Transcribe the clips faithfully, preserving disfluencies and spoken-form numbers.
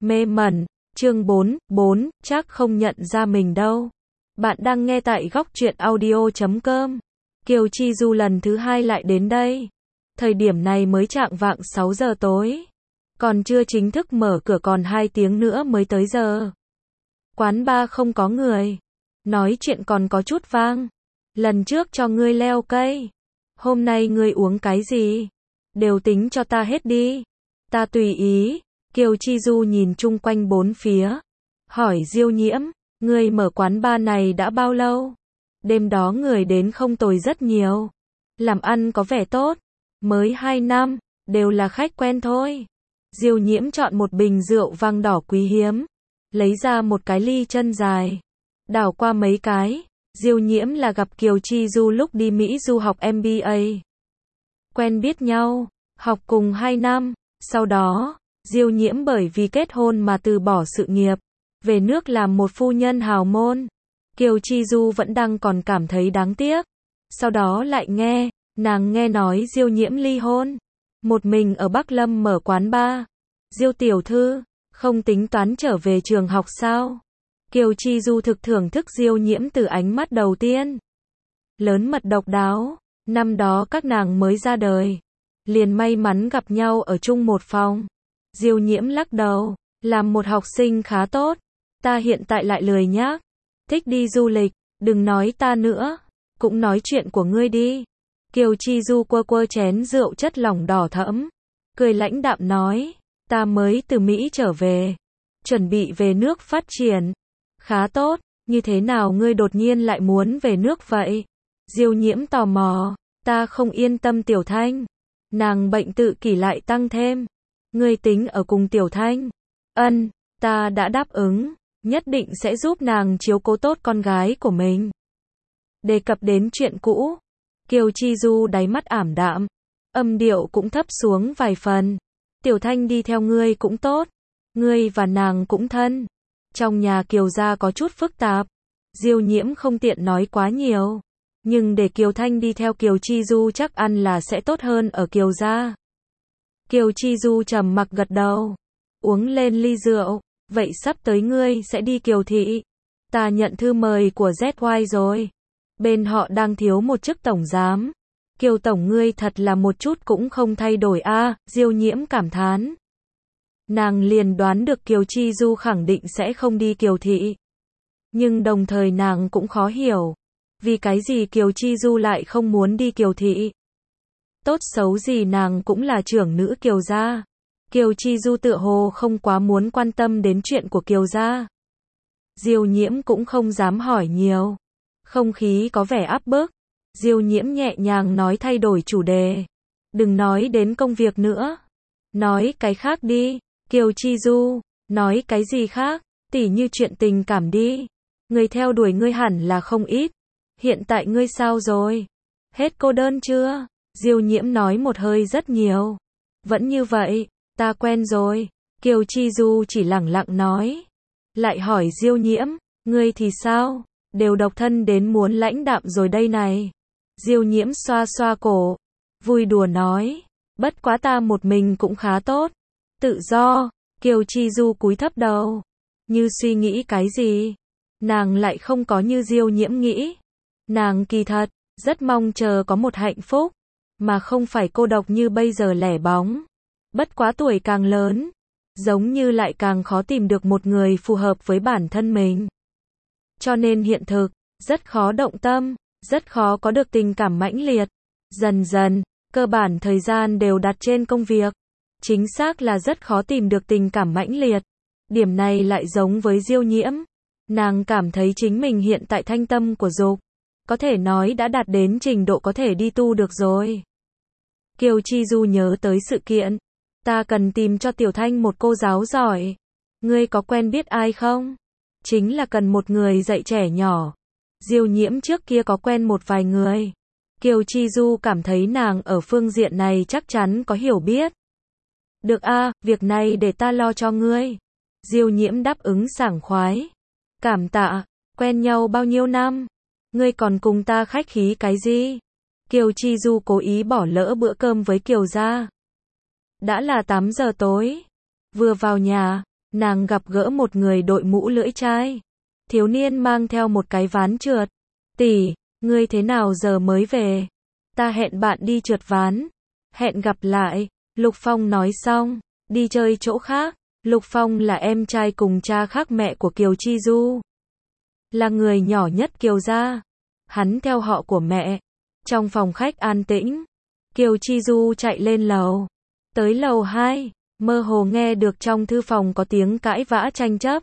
Mê mẩn, chương bốn, bốn, chắc không nhận ra mình đâu. Bạn đang nghe tại góc truyện audio chấm com. Kiều Chi Du lần thứ hai lại đến đây. Thời điểm này mới chạng vạng sáu giờ tối. Còn chưa chính thức mở cửa, còn hai tiếng nữa mới tới giờ. Quán bar không có người. Nói chuyện còn có chút vang. Lần trước cho ngươi leo cây. Hôm nay ngươi uống cái gì? Đều tính cho ta hết đi. Ta tùy ý. Kiều Chi Du nhìn chung quanh bốn phía. Hỏi Diêu Nhiễm, ngươi mở quán bar này đã bao lâu? Đêm đó người đến không tồi rất nhiều. Làm ăn có vẻ tốt. Mới hai năm, đều là khách quen thôi. Diêu Nhiễm chọn một bình rượu vang đỏ quý hiếm. Lấy ra một cái ly chân dài. Đảo qua mấy cái. Diêu Nhiễm là gặp Kiều Chi Du lúc đi Mỹ du học em bê a. Quen biết nhau, học cùng hai năm. Sau đó, Diêu Nhiễm bởi vì kết hôn mà từ bỏ sự nghiệp, về nước làm một phu nhân hào môn. Kiều Chi Du vẫn đang còn cảm thấy đáng tiếc. Sau đó lại nghe, nàng nghe nói Diêu Nhiễm ly hôn. Một mình ở Bắc Lâm mở quán bar. Diêu tiểu thư, không tính toán trở về trường học sao? Kiều Chi Du thực thưởng thức Diêu Nhiễm từ ánh mắt đầu tiên. Lớn mật độc đáo, năm đó các nàng mới ra đời. Liền may mắn gặp nhau ở chung một phòng. Diêu Nhiễm lắc đầu, làm một học sinh khá tốt. Ta hiện tại lại lười nhác. Thích đi du lịch, đừng nói ta nữa. Cũng nói chuyện của ngươi đi. Kiều Chi Du quơ quơ chén rượu chất lỏng đỏ thẫm. Cười lãnh đạm nói, ta mới từ Mỹ trở về. Chuẩn bị về nước phát triển. Khá tốt, như thế nào ngươi đột nhiên lại muốn về nước vậy? Diêu Nhiễm tò mò, ta không yên tâm Tiểu Thanh. Nàng bệnh tự kỷ lại tăng thêm. Ngươi tính ở cùng Tiểu Thanh? Ân, ta đã đáp ứng, nhất định sẽ giúp nàng chiếu cố tốt con gái của mình. Đề cập đến chuyện cũ, Kiều Chi Du đáy mắt ảm đạm, âm điệu cũng thấp xuống vài phần. Tiểu Thanh đi theo ngươi cũng tốt, ngươi và nàng cũng thân. Trong nhà Kiều gia có chút phức tạp, Diêu Nhiễm không tiện nói quá nhiều, nhưng để Kiều Thanh đi theo Kiều Chi Du chắc ăn là sẽ tốt hơn ở Kiều gia. Kiều Chi Du trầm mặc gật đầu, uống lên ly rượu, vậy sắp tới ngươi sẽ đi Kiều thị. Ta nhận thư mời của Z Y rồi. Bên họ đang thiếu một chức tổng giám. Kiều tổng ngươi thật là một chút cũng không thay đổi a, à, Diêu Nhiễm cảm thán. Nàng liền đoán được Kiều Chi Du khẳng định sẽ không đi Kiều thị. Nhưng đồng thời nàng cũng khó hiểu, vì cái gì Kiều Chi Du lại không muốn đi Kiều thị. Tốt xấu gì nàng cũng là trưởng nữ Kiều gia. Kiều Chi Du tựa hồ không quá muốn quan tâm đến chuyện của Kiều gia. Diêu Nhiễm cũng không dám hỏi nhiều. Không khí có vẻ áp bức. Diêu Nhiễm nhẹ nhàng nói thay đổi chủ đề. Đừng nói đến công việc nữa. Nói cái khác đi. Kiều Chi Du, nói cái gì khác, tỉ như chuyện tình cảm đi. Người theo đuổi ngươi hẳn là không ít. Hiện tại ngươi sao rồi? Hết cô đơn chưa? Diêu Nhiễm nói một hơi rất nhiều. Vẫn như vậy, ta quen rồi. Kiều Chi Du chỉ lẳng lặng nói. Lại hỏi Diêu Nhiễm, ngươi thì sao? Đều độc thân đến muốn lãnh đạm rồi đây này. Diêu Nhiễm xoa xoa cổ, vui đùa nói, bất quá ta một mình cũng khá tốt. Tự do. Kiều Chi Du cúi thấp đầu, như suy nghĩ cái gì. Nàng lại không có như Diêu Nhiễm nghĩ. Nàng kỳ thật rất mong chờ có một hạnh phúc, mà không phải cô độc như bây giờ lẻ bóng. Bất quá tuổi càng lớn, giống như lại càng khó tìm được một người phù hợp với bản thân mình. Cho nên hiện thực rất khó động tâm, rất khó có được tình cảm mãnh liệt. Dần dần, cơ bản thời gian đều đặt trên công việc. Chính xác là rất khó tìm được tình cảm mãnh liệt. Điểm này lại giống với Diêu Nhiễm. Nàng cảm thấy chính mình hiện tại thanh tâm của dục, có thể nói đã đạt đến trình độ có thể đi tu được rồi. Kiều Chi Du nhớ tới sự kiện. Ta cần tìm cho Tiểu Thanh một cô giáo giỏi. Ngươi có quen biết ai không? Chính là cần một người dạy trẻ nhỏ. Diêu Nhiễm trước kia có quen một vài người. Kiều Chi Du cảm thấy nàng ở phương diện này chắc chắn có hiểu biết. Được a, à, việc này để ta lo cho ngươi. Diêu Nhiễm đáp ứng sảng khoái. Cảm tạ, quen nhau bao nhiêu năm? Ngươi còn cùng ta khách khí cái gì? Kiều Chi Du cố ý bỏ lỡ bữa cơm với Kiều gia. Đã là tám giờ tối. Vừa vào nhà, nàng gặp gỡ một người đội mũ lưỡi chai. Thiếu niên mang theo một cái ván trượt. Tỷ, ngươi thế nào giờ mới về? Ta hẹn bạn đi trượt ván. Hẹn gặp lại. Lục Phong nói xong, đi chơi chỗ khác. Lục Phong là em trai cùng cha khác mẹ của Kiều Chi Du. Là người nhỏ nhất Kiều gia. Hắn theo họ của mẹ. Trong phòng khách an tĩnh, Kiều Chi Du chạy lên lầu. Tới lầu hai, mơ hồ nghe được trong thư phòng có tiếng cãi vã tranh chấp.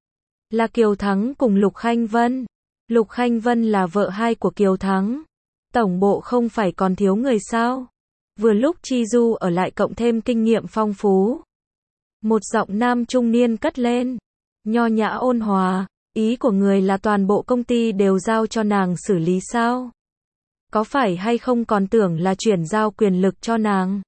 Là Kiều Thắng cùng Lục Khanh Vân. Lục Khanh Vân là vợ hai của Kiều Thắng. Tổng bộ không phải còn thiếu người sao? Vừa lúc Chi Du ở lại cộng thêm kinh nghiệm phong phú. Một giọng nam trung niên cất lên. Nho nhã ôn hòa. Ý của người là toàn bộ công ty đều giao cho nàng xử lý sao? Có phải hay không còn tưởng là chuyển giao quyền lực cho nàng?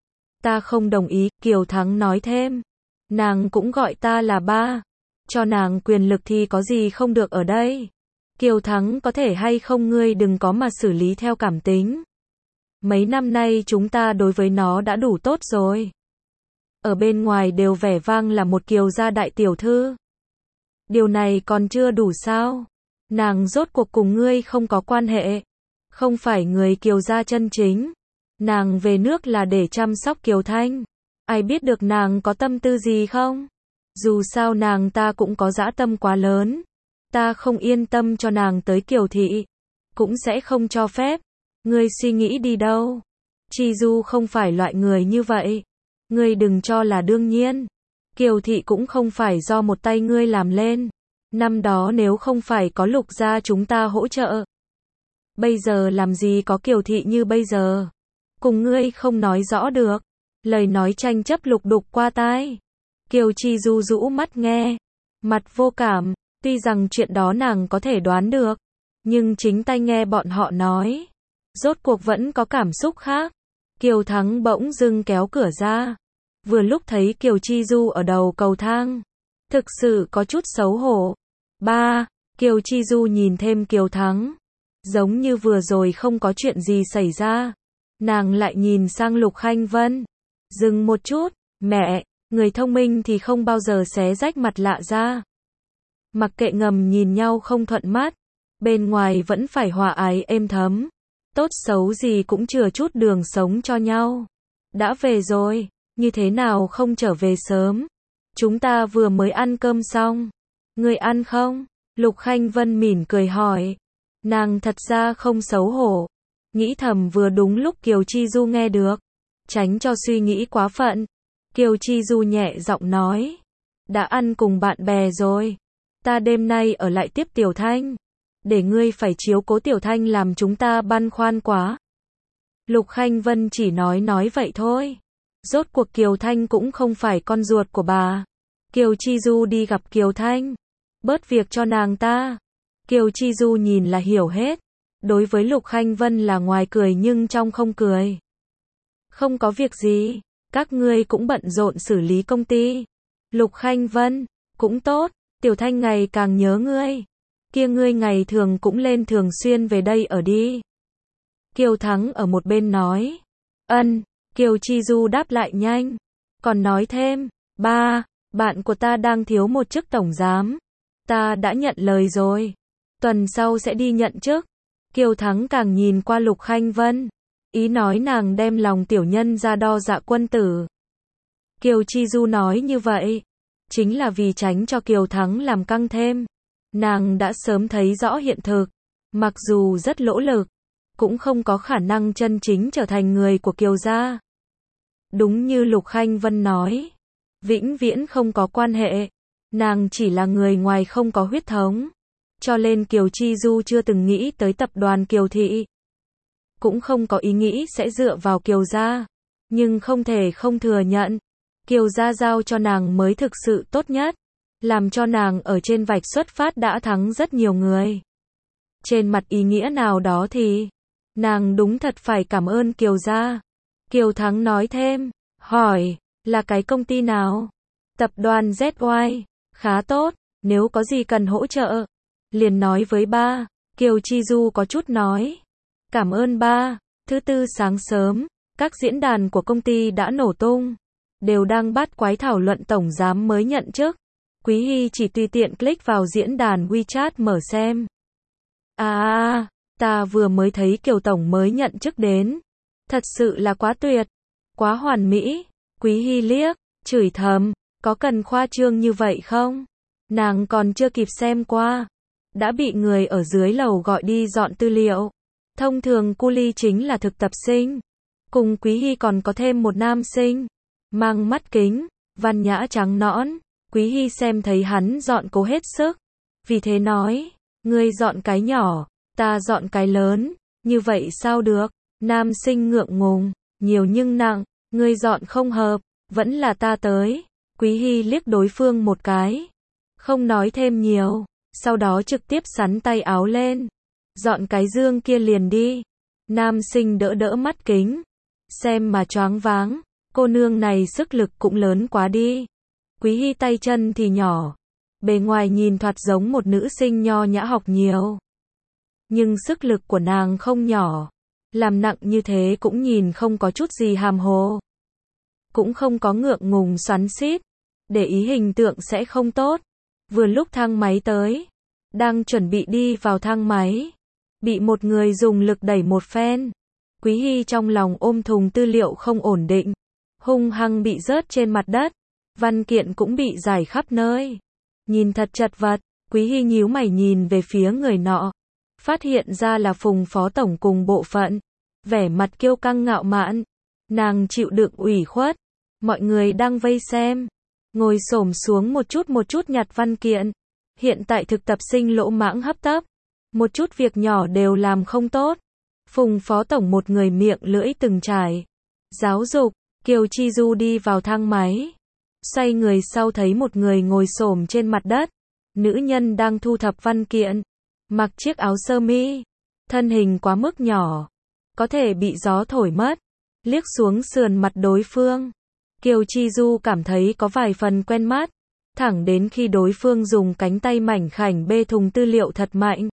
Ta không đồng ý, Kiều Thắng nói thêm. Nàng cũng gọi ta là ba. Cho nàng quyền lực thì có gì không được ở đây? Kiều Thắng có thể hay không ngươi đừng có mà xử lý theo cảm tính. Mấy năm nay chúng ta đối với nó đã đủ tốt rồi. Ở bên ngoài đều vẻ vang là một Kiều gia đại tiểu thư. Điều này còn chưa đủ sao? Nàng rốt cuộc cùng ngươi không có quan hệ. Không phải người Kiều gia chân chính. Nàng về nước là để chăm sóc Kiều Thanh. Ai biết được nàng có tâm tư gì không? Dù sao nàng ta cũng có dã tâm quá lớn. Ta không yên tâm cho nàng tới Kiều thị. Cũng sẽ không cho phép. Ngươi suy nghĩ đi đâu? Chi Du không phải loại người như vậy. Ngươi đừng cho là đương nhiên. Kiều thị cũng không phải do một tay ngươi làm lên. Năm đó nếu không phải có Lục gia chúng ta hỗ trợ. Bây giờ làm gì có Kiều thị như bây giờ. Cùng ngươi không nói rõ được. Lời nói tranh chấp lục đục qua tai. Kiều Chi Du rũ mắt nghe. Mặt vô cảm. Tuy rằng chuyện đó nàng có thể đoán được. Nhưng chính tai nghe bọn họ nói. Rốt cuộc vẫn có cảm xúc khác. Kiều Thắng bỗng dưng kéo cửa ra. Vừa lúc thấy Kiều Chi Du ở đầu cầu thang. Thực sự có chút xấu hổ. Ba, Kiều Chi Du nhìn thêm Kiều Thắng. Giống như vừa rồi không có chuyện gì xảy ra. Nàng lại nhìn sang Lục Khanh Vân. Dừng một chút. Mẹ, người thông minh thì không bao giờ xé rách mặt lạ ra. Mặc kệ ngầm nhìn nhau không thuận mắt. Bên ngoài vẫn phải hòa ái êm thấm. Tốt xấu gì cũng chừa chút đường sống cho nhau. Đã về rồi. Như thế nào không trở về sớm? Chúng ta vừa mới ăn cơm xong. Ngươi ăn không? Lục Khanh Vân mỉm cười hỏi. Nàng thật ra không xấu hổ. Nghĩ thầm vừa đúng lúc Kiều Chi Du nghe được. Tránh cho suy nghĩ quá phận. Kiều Chi Du nhẹ giọng nói. Đã ăn cùng bạn bè rồi. Ta đêm nay ở lại tiếp Tiểu Thanh. Để ngươi phải chiếu cố Tiểu Thanh làm chúng ta băn khoăn quá. Lục Khanh Vân chỉ nói nói vậy thôi. Rốt cuộc Kiều Thanh cũng không phải con ruột của bà. Kiều Chi Du đi gặp Kiều Thanh. Bớt việc cho nàng ta. Kiều Chi Du nhìn là hiểu hết. Đối với Lục Khanh Vân là ngoài cười nhưng trong không cười. Không có việc gì. Các ngươi cũng bận rộn xử lý công ty. Lục Khanh Vân. Cũng tốt. Tiểu Thanh ngày càng nhớ ngươi. Kia ngươi ngày thường cũng lên thường xuyên về đây ở đi. Kiều Thắng ở một bên nói. Ân. Kiều Chi Du đáp lại nhanh. Còn nói thêm. Ba, bạn của ta đang thiếu một chức tổng giám. Ta đã nhận lời rồi. Tuần sau sẽ đi nhận chức. Kiều Thắng càng nhìn qua Lục Khanh Vân. Ý nói nàng đem lòng tiểu nhân ra đo dạ quân tử. Kiều Chi Du nói như vậy. Chính là vì tránh cho Kiều Thắng làm căng thêm. Nàng đã sớm thấy rõ hiện thực. Mặc dù rất lỗ lực. Cũng không có khả năng chân chính trở thành người của Kiều gia. Đúng như Lục Khanh Vân nói. Vĩnh viễn không có quan hệ. Nàng chỉ là người ngoài không có huyết thống. Cho nên Kiều Chi Du chưa từng nghĩ tới tập đoàn Kiều thị. Cũng không có ý nghĩ sẽ dựa vào Kiều gia. Nhưng không thể không thừa nhận. Kiều gia giao cho nàng mới thực sự tốt nhất. Làm cho nàng ở trên vạch xuất phát đã thắng rất nhiều người. Trên mặt ý nghĩa nào đó thì. Nàng đúng thật phải cảm ơn Kiều gia. Kiều Thắng nói thêm. Hỏi. Là cái công ty nào? Tập đoàn Z Y. Khá tốt. Nếu có gì cần hỗ trợ. Liền nói với ba. Kiều Chi Du có chút nói. Cảm ơn ba. Thứ tư sáng sớm. Các diễn đàn của công ty đã nổ tung. đều đang bắt quái thảo luận tổng giám mới nhận chức. Quý Hy chỉ tùy tiện click vào diễn đàn WeChat mở xem. À, ta vừa mới thấy Kiều tổng mới nhận chức đến. Thật sự là quá tuyệt, quá hoàn mỹ. Quý Hy liếc, chửi thầm, có cần khoa trương như vậy không? Nàng còn chưa kịp xem qua, đã bị người ở dưới lầu gọi đi dọn tư liệu. Thông thường cu li chính là thực tập sinh. Cùng Quý Hy còn có thêm một nam sinh, mang mắt kính, văn nhã trắng nõn. Quý Hy xem thấy hắn dọn cố hết sức, vì thế nói, ngươi dọn cái nhỏ, ta dọn cái lớn, như vậy sao được? Nam sinh ngượng ngùng, nhiều nhưng nặng, ngươi dọn không hợp, vẫn là ta tới. Quý Hy liếc đối phương một cái, không nói thêm nhiều, sau đó trực tiếp xắn tay áo lên, dọn cái dương kia liền đi. Nam sinh đỡ đỡ mắt kính, xem mà choáng váng, cô nương này sức lực cũng lớn quá đi. Quý Hy tay chân thì nhỏ, bề ngoài nhìn thoạt giống một nữ sinh nho nhã học nhiều. Nhưng sức lực của nàng không nhỏ, làm nặng như thế cũng nhìn không có chút gì hàm hồ. Cũng không có ngượng ngùng xoắn xít, để ý hình tượng sẽ không tốt. Vừa lúc thang máy tới, đang chuẩn bị đi vào thang máy, bị một người dùng lực đẩy một phen. Quý Hy trong lòng ôm thùng tư liệu không ổn định, hung hăng bị rớt trên mặt đất, văn kiện cũng bị rải khắp nơi. Nhìn thật chật vật, Quý Hy nhíu mày nhìn về phía người nọ, phát hiện ra là Phùng phó tổng cùng bộ phận, vẻ mặt kiêu căng ngạo mạn. Nàng chịu đựng ủy khuất, mọi người đang vây xem, ngồi xổm xuống một chút một chút nhặt văn kiện. Hiện tại thực tập sinh lỗ mãng hấp tấp, một chút việc nhỏ đều làm không tốt. Phùng phó tổng một người miệng lưỡi từng trải. Giáo dục, Kiều Chi Du đi vào thang máy, xoay người sau thấy một người ngồi xổm trên mặt đất. Nữ nhân đang thu thập văn kiện, mặc chiếc áo sơ mi, thân hình quá mức nhỏ, có thể bị gió thổi mất. Liếc xuống sườn mặt đối phương, Kiều Chi Du cảm thấy có vài phần quen mắt, thẳng đến khi đối phương dùng cánh tay mảnh khảnh bê thùng tư liệu thật mạnh.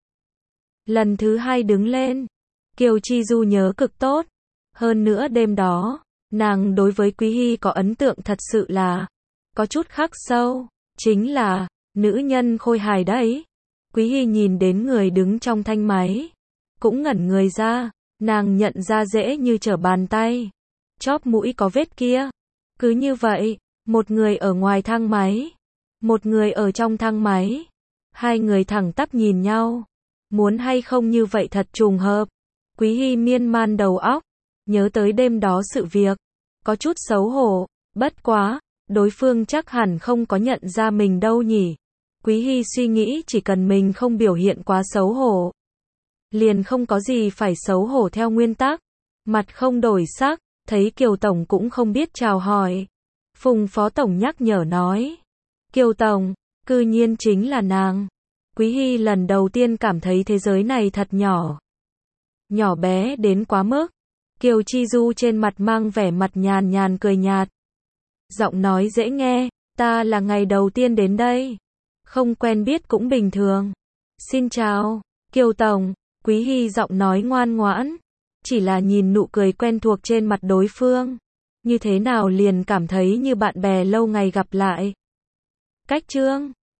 Lần thứ hai đứng lên, Kiều Chi Du nhớ cực tốt. Hơn nữa đêm đó, nàng đối với Quý Hy có ấn tượng thật sự là có chút khắc sâu, chính là nữ nhân khôi hài đấy. Quý Hy nhìn đến người đứng trong thang máy, cũng ngẩn người ra, nàng nhận ra dễ như trở bàn tay. Chóp mũi có vết kia. Cứ như vậy, một người ở ngoài thang máy, một người ở trong thang máy. Hai người thẳng tắp nhìn nhau. Muốn hay không như vậy thật trùng hợp. Quý Hy miên man đầu óc, nhớ tới đêm đó sự việc, có chút xấu hổ. Bất quá, đối phương chắc hẳn không có nhận ra mình đâu nhỉ. Quý Hy suy nghĩ chỉ cần mình không biểu hiện quá xấu hổ, liền không có gì phải xấu hổ theo nguyên tắc. Mặt không đổi sắc, thấy Kiều tổng cũng không biết chào hỏi. Phùng phó tổng nhắc nhở nói, Kiều tổng, cư nhiên chính là nàng. Quý Hy lần đầu tiên cảm thấy thế giới này thật nhỏ. Nhỏ bé đến quá mức. Kiều Chi Du trên mặt mang vẻ mặt nhàn nhàn cười nhạt. Giọng nói dễ nghe, ta là ngày đầu tiên đến đây. Không quen biết cũng bình thường. Xin chào, Kiều tổng. Quý Hy giọng nói ngoan ngoãn, chỉ là nhìn nụ cười quen thuộc trên mặt đối phương, như thế nào liền cảm thấy như bạn bè lâu ngày gặp lại. Cách chương